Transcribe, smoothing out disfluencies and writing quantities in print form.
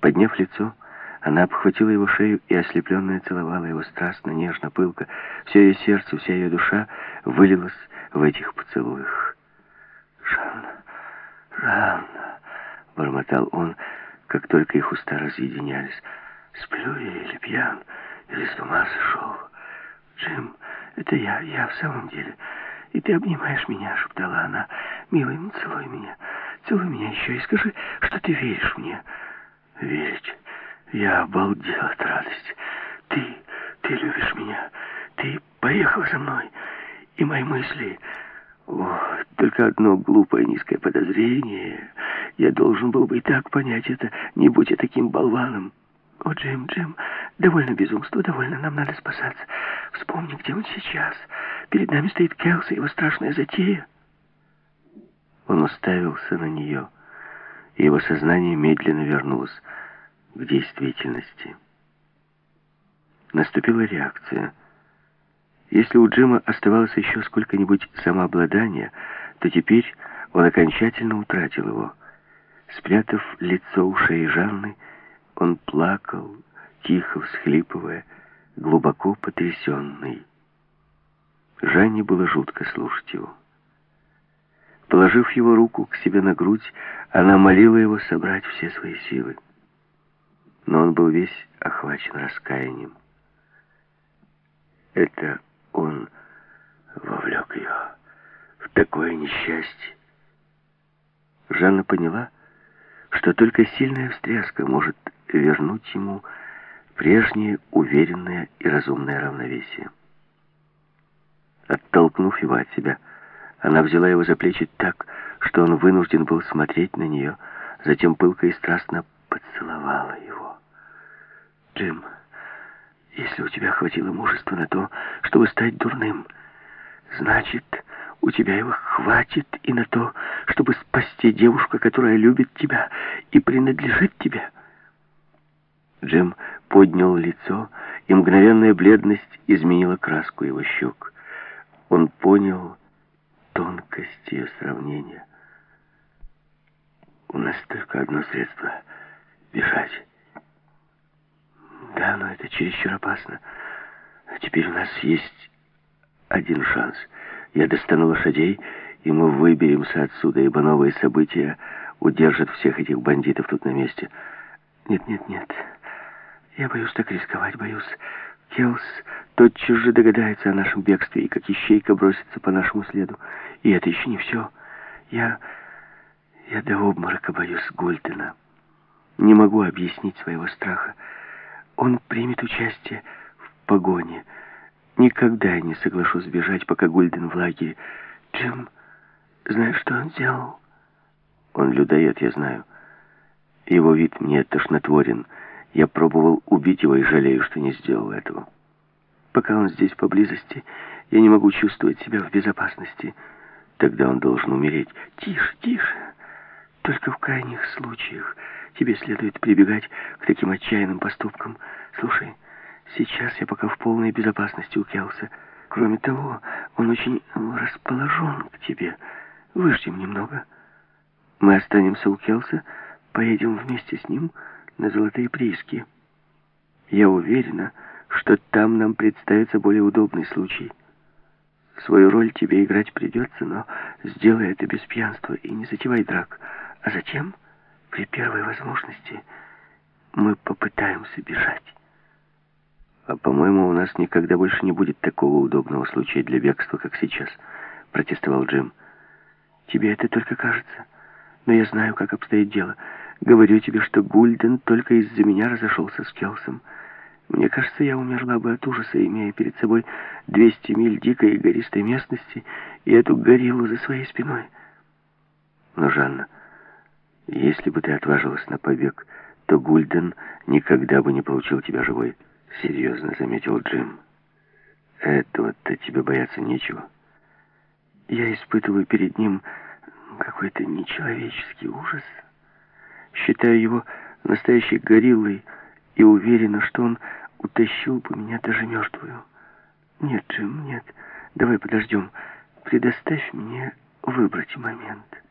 Подняв лицо, она обхватила его шею и, ослепленная, целовала его страстно, нежно, пылко. Все ее сердце, вся ее душа вылилась в этих поцелуях. «Жанна, Жанна!» — бормотал он, как только их уста разъединялись. «Сплю я или пьян, или с ума сошел? Джим, это я в самом деле. И ты обнимаешь меня», — шептала она. «Милый, ну целуй меня еще и скажи, что ты веришь мне». «Верить? Я обалдел от радости. Ты любишь меня. Ты поехал за мной. И мои мысли... О, только одно глупое низкое подозрение. Я должен был бы и так понять это, не будь я таким болваном. О, Джим, довольно безумства, довольно, нам надо спасаться. Вспомни, где он сейчас. Перед нами стоит Келс и его страшная затея». Он уставился на нее, и его сознание медленно вернулось к действительности. Наступила реакция. Если у Джима оставалось еще сколько-нибудь самообладания, то теперь он окончательно утратил его. Спрятав лицо у шеи Жанны, он плакал, тихо всхлипывая, глубоко потрясенный. Жанне было жутко слушать его. Положив его руку к себе на грудь, она молила его собрать все свои силы. Но он был весь охвачен раскаянием. Это он вовлек ее в такое несчастье. Жанна поняла, что только сильная встряска может вернуть ему прежнее уверенное и разумное равновесие. Оттолкнув его от себя, она взяла его за плечи так, что он вынужден был смотреть на нее, затем пылко и страстно поцеловала его. «Джим, если у тебя хватило мужества на то, чтобы стать дурным, значит, у тебя его хватит и на то, чтобы спасти девушку, которая любит тебя и принадлежит тебе». Джим поднял лицо, и мгновенная бледность изменила краску его щек. Он понял тонкость ее сравнения. «У нас только одно средство — бежать». «Да, но это чересчур опасно. А теперь у нас есть один шанс. Я достану лошадей, и мы выберемся отсюда, ибо новые события удержат всех этих бандитов тут на месте». «Нет. Я боюсь так рисковать, боюсь. Келс тотчас же догадается о нашем бегстве и как ищейка бросится по нашему следу. И это еще не все. Я до обморока боюсь Гульдена. Не могу объяснить своего страха. Он примет участие в погоне. Никогда я не соглашусь бежать, пока Гульден в лагере. Джим, знаешь, что он сделал?» «Он людоед, я знаю. Его вид мне тошнотворен. Я пробовал убить его и жалею, что не сделал этого. Пока он здесь поблизости, я не могу чувствовать себя в безопасности. Тогда он должен умереть». Тише. Только в крайних случаях тебе следует прибегать к таким отчаянным поступкам. Слушай, сейчас я пока в полной безопасности у Келса. Кроме того, он очень расположен к тебе. Выждем немного. Мы останемся у Келса, поедем вместе с ним на Золотые прииски. Я уверена, что там нам представится более удобный случай. Свою роль тебе играть придется, но сделай это без пьянства и не затевай драк. А затем, при первой возможности, мы попытаемся бежать». «А, по-моему, у нас никогда больше не будет такого удобного случая для бегства, как сейчас», — протестовал Джим. «Тебе это только кажется. Но я знаю, как обстоит дело. Говорю тебе, что Гульден только из-за меня разошелся с Келсом. Мне кажется, я умерла бы от ужаса, имея перед собой 200 миль дикой и гористой местности и эту гориллу за своей спиной. Но, Жанна, если бы ты отважилась на побег, то Гульден никогда бы не получил тебя живой», — серьезно заметил Джим. «Этого-то тебе бояться нечего». «Я испытываю перед ним какой-то нечеловеческий ужас. Считаю его настоящей гориллой и уверена, что он утащил бы меня даже мертвую. Нет, Джим, нет. Давай подождем. Предоставь мне выбрать момент».